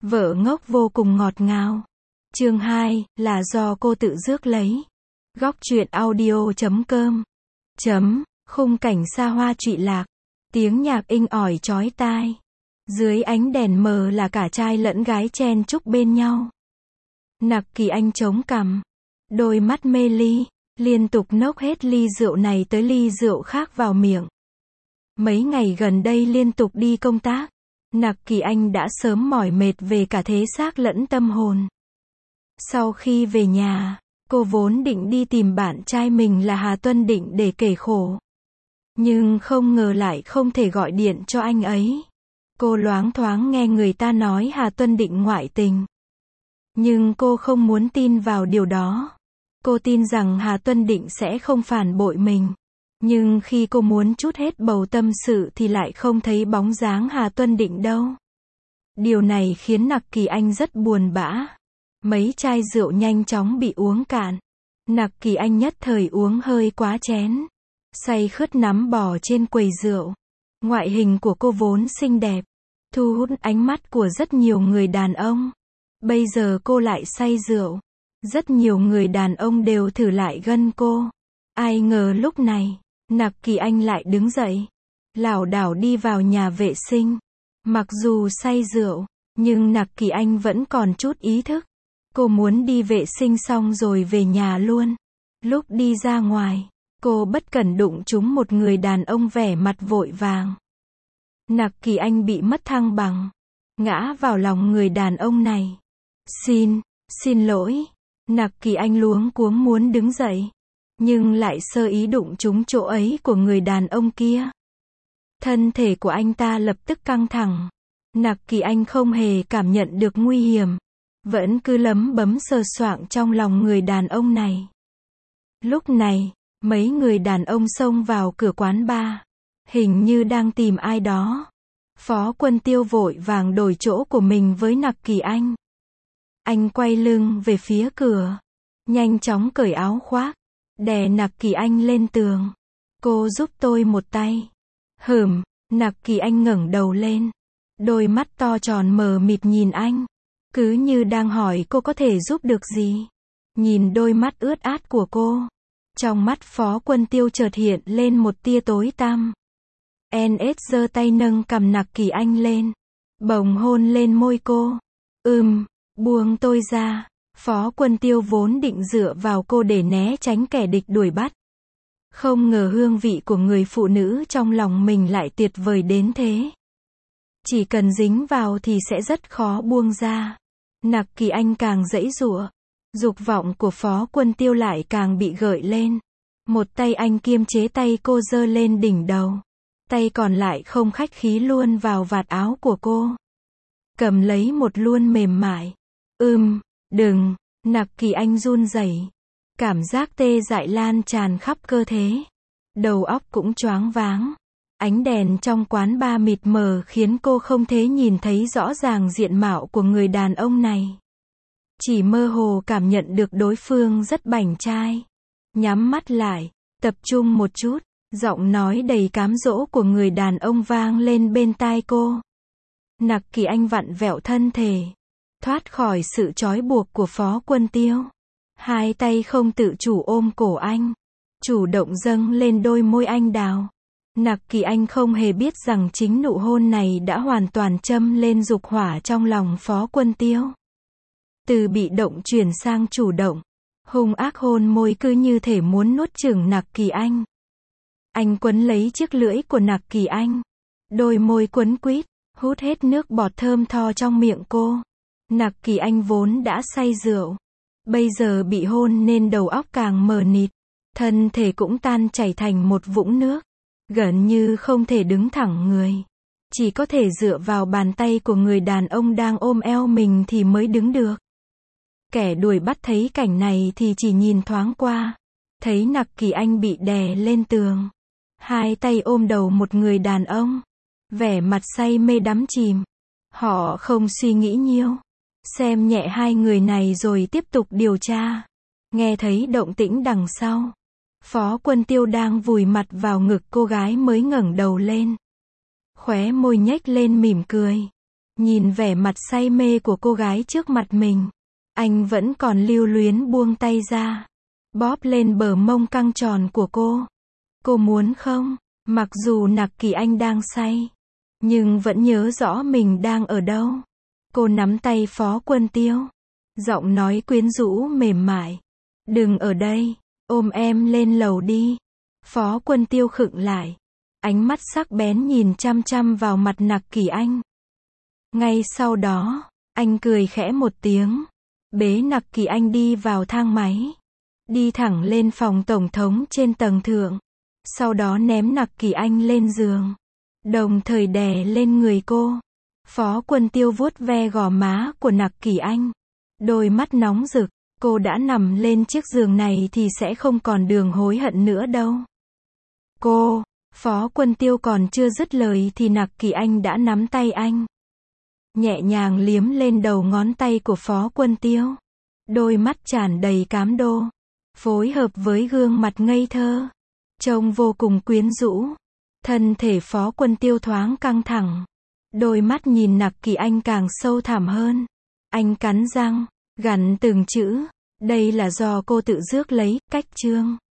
Vợ ngốc vô cùng ngọt ngào. Chương 2, là do cô tự rước lấy. Góc truyện audio.com. Khung cảnh xa hoa trụy lạc. Tiếng nhạc inh ỏi chói tai. Dưới ánh đèn mờ là cả trai lẫn gái chen chúc bên nhau. Nặc Kỳ Anh chống cằm. Đôi mắt mê ly, liên tục nốc hết ly rượu này tới ly rượu khác vào miệng. Mấy ngày gần đây liên tục đi công tác. Nặc Kỳ Anh đã sớm mỏi mệt về cả thể xác lẫn tâm hồn. Sau khi về nhà, cô vốn định đi tìm bạn trai mình là Hà Tuân Định để kể khổ. Nhưng không ngờ lại không thể gọi điện cho anh ấy. Cô loáng thoáng nghe người ta nói Hà Tuân Định ngoại tình. Nhưng cô không muốn tin vào điều đó. Cô tin rằng Hà Tuân Định sẽ không phản bội mình. Nhưng khi cô muốn trút hết bầu tâm sự thì lại không thấy bóng dáng Hà Tuân Định đâu. Điều này khiến Nặc Kỳ Anh rất buồn bã. Mấy chai rượu nhanh chóng bị uống cạn. Nặc Kỳ Anh nhất thời uống hơi quá chén. Say khướt nắm bò trên quầy rượu. Ngoại hình của cô vốn xinh đẹp, thu hút ánh mắt của rất nhiều người đàn ông. Bây giờ cô lại say rượu. Rất nhiều người đàn ông đều thử lại gân cô. Ai ngờ lúc này, Nặc Kỳ Anh lại đứng dậy, lảo đảo đi vào nhà vệ sinh. Mặc dù say rượu, nhưng Nặc Kỳ Anh vẫn còn chút ý thức. Cô muốn đi vệ sinh xong rồi về nhà luôn. Lúc đi ra ngoài, cô bất cẩn đụng trúng một người đàn ông vẻ mặt vội vàng. Nặc Kỳ Anh bị mất thăng bằng, ngã vào lòng người đàn ông này. Xin lỗi. Nặc Kỳ Anh luống cuống muốn đứng dậy, nhưng lại sơ ý đụng trúng chỗ ấy của người đàn ông kia. Thân thể của anh ta lập tức căng thẳng. Nặc Kỳ Anh không hề cảm nhận được nguy hiểm, vẫn cứ lấm bấm sờ soạng trong lòng người đàn ông này. Lúc này, mấy người đàn ông xông vào cửa quán bar, hình như đang tìm ai đó. Phó Quân Tiêu vội vàng đổi chỗ của mình với Nặc Kỳ Anh. Anh quay lưng về phía cửa, nhanh chóng cởi áo khoác, đè Nặc Kỳ Anh lên tường. Cô giúp tôi một tay. Nặc Kỳ Anh ngẩng đầu lên. Đôi mắt to tròn mờ mịt nhìn anh, cứ như đang hỏi cô có thể giúp được gì. Nhìn đôi mắt ướt át của cô, trong mắt Phó Quân Tiêu chợt hiện lên một tia tối tăm. NS giơ tay nâng cằm Nặc Kỳ Anh lên, bồng hôn lên môi cô. Buông tôi ra. Phó Quân Tiêu vốn định dựa vào cô để né tránh kẻ địch đuổi bắt. Không ngờ hương vị của người phụ nữ trong lòng mình lại tuyệt vời đến thế. Chỉ cần dính vào thì sẽ rất khó buông ra. Nặc Kỳ Anh càng giãy giụa, dục vọng của Phó Quân Tiêu lại càng bị gợi lên. Một tay anh kiềm chế tay cô giơ lên đỉnh đầu, tay còn lại không khách khí luôn vào vạt áo của cô, cầm lấy một luôn mềm mại. Đừng. Nặc Kỳ Anh run rẩy, cảm giác tê dại lan tràn khắp cơ thể, đầu óc cũng choáng váng. Ánh đèn trong quán bar mịt mờ khiến cô không thể nhìn thấy rõ ràng diện mạo của người đàn ông này. Chỉ mơ hồ cảm nhận được đối phương rất bảnh trai. Nhắm mắt lại, tập trung một chút, giọng nói đầy cám dỗ của người đàn ông vang lên bên tai cô. Nặc Kỳ Anh vặn vẹo thân thể, thoát khỏi sự trói buộc của Phó Quân Tiêu. Hai tay không tự chủ ôm cổ anh, chủ động dâng lên đôi môi anh đào. Nặc Kỳ Anh không hề biết rằng chính nụ hôn này đã hoàn toàn châm lên dục hỏa trong lòng Phó Quân Tiêu. Từ bị động chuyển sang chủ động, hung ác hôn môi cứ như thể muốn nuốt chửng Nặc Kỳ Anh. Anh quấn lấy chiếc lưỡi của Nặc Kỳ Anh, đôi môi quấn quýt, hút hết nước bọt thơm tho trong miệng cô. Nặc Kỳ Anh vốn đã say rượu, bây giờ bị hôn nên đầu óc càng mờ nịt, thân thể cũng tan chảy thành một vũng nước, gần như không thể đứng thẳng người, chỉ có thể dựa vào bàn tay của người đàn ông đang ôm eo mình thì mới đứng được. Kẻ đuổi bắt thấy cảnh này thì chỉ nhìn thoáng qua, thấy Nặc Kỳ Anh bị đè lên tường, hai tay ôm đầu một người đàn ông, vẻ mặt say mê đắm chìm. Họ không suy nghĩ nhiều, xem nhẹ hai người này rồi tiếp tục điều tra. Nghe thấy động tĩnh đằng sau, Phó Quân Tiêu đang vùi mặt vào ngực cô gái mới ngẩng đầu lên, khóe môi nhếch lên mỉm cười. Nhìn vẻ mặt say mê của cô gái trước mặt mình, anh vẫn còn lưu luyến buông tay ra, bóp lên bờ mông căng tròn của cô. Cô muốn không? Mặc dù Nặc Kỳ Anh đang say, nhưng vẫn nhớ rõ mình đang ở đâu. Cô nắm tay Phó Quân Tiêu, giọng nói quyến rũ mềm mại. Đừng ở đây, ôm em lên lầu đi. Phó Quân Tiêu khựng lại, ánh mắt sắc bén nhìn chăm chăm vào mặt Nặc Kỳ Anh. Ngay sau đó, anh cười khẽ một tiếng, bế Nặc Kỳ Anh đi vào thang máy, đi thẳng lên phòng tổng thống trên tầng thượng, sau đó ném Nặc Kỳ Anh lên giường, đồng thời đè lên người cô. Phó Quân Tiêu vuốt ve gò má của Nặc Kỳ Anh, đôi mắt nóng rực, cô đã nằm lên chiếc giường này thì sẽ không còn đường hối hận nữa đâu. Cô, Phó Quân Tiêu còn chưa dứt lời thì Nặc Kỳ Anh đã nắm tay anh, nhẹ nhàng liếm lên đầu ngón tay của Phó Quân Tiêu. Đôi mắt tràn đầy cám dỗ, phối hợp với gương mặt ngây thơ, trông vô cùng quyến rũ. Thân thể Phó Quân Tiêu thoáng căng thẳng, đôi mắt nhìn Nặc Kỳ Anh càng sâu thẳm hơn. Anh cắn răng, gằn từng chữ, đây là do cô tự rước lấy, cách chương.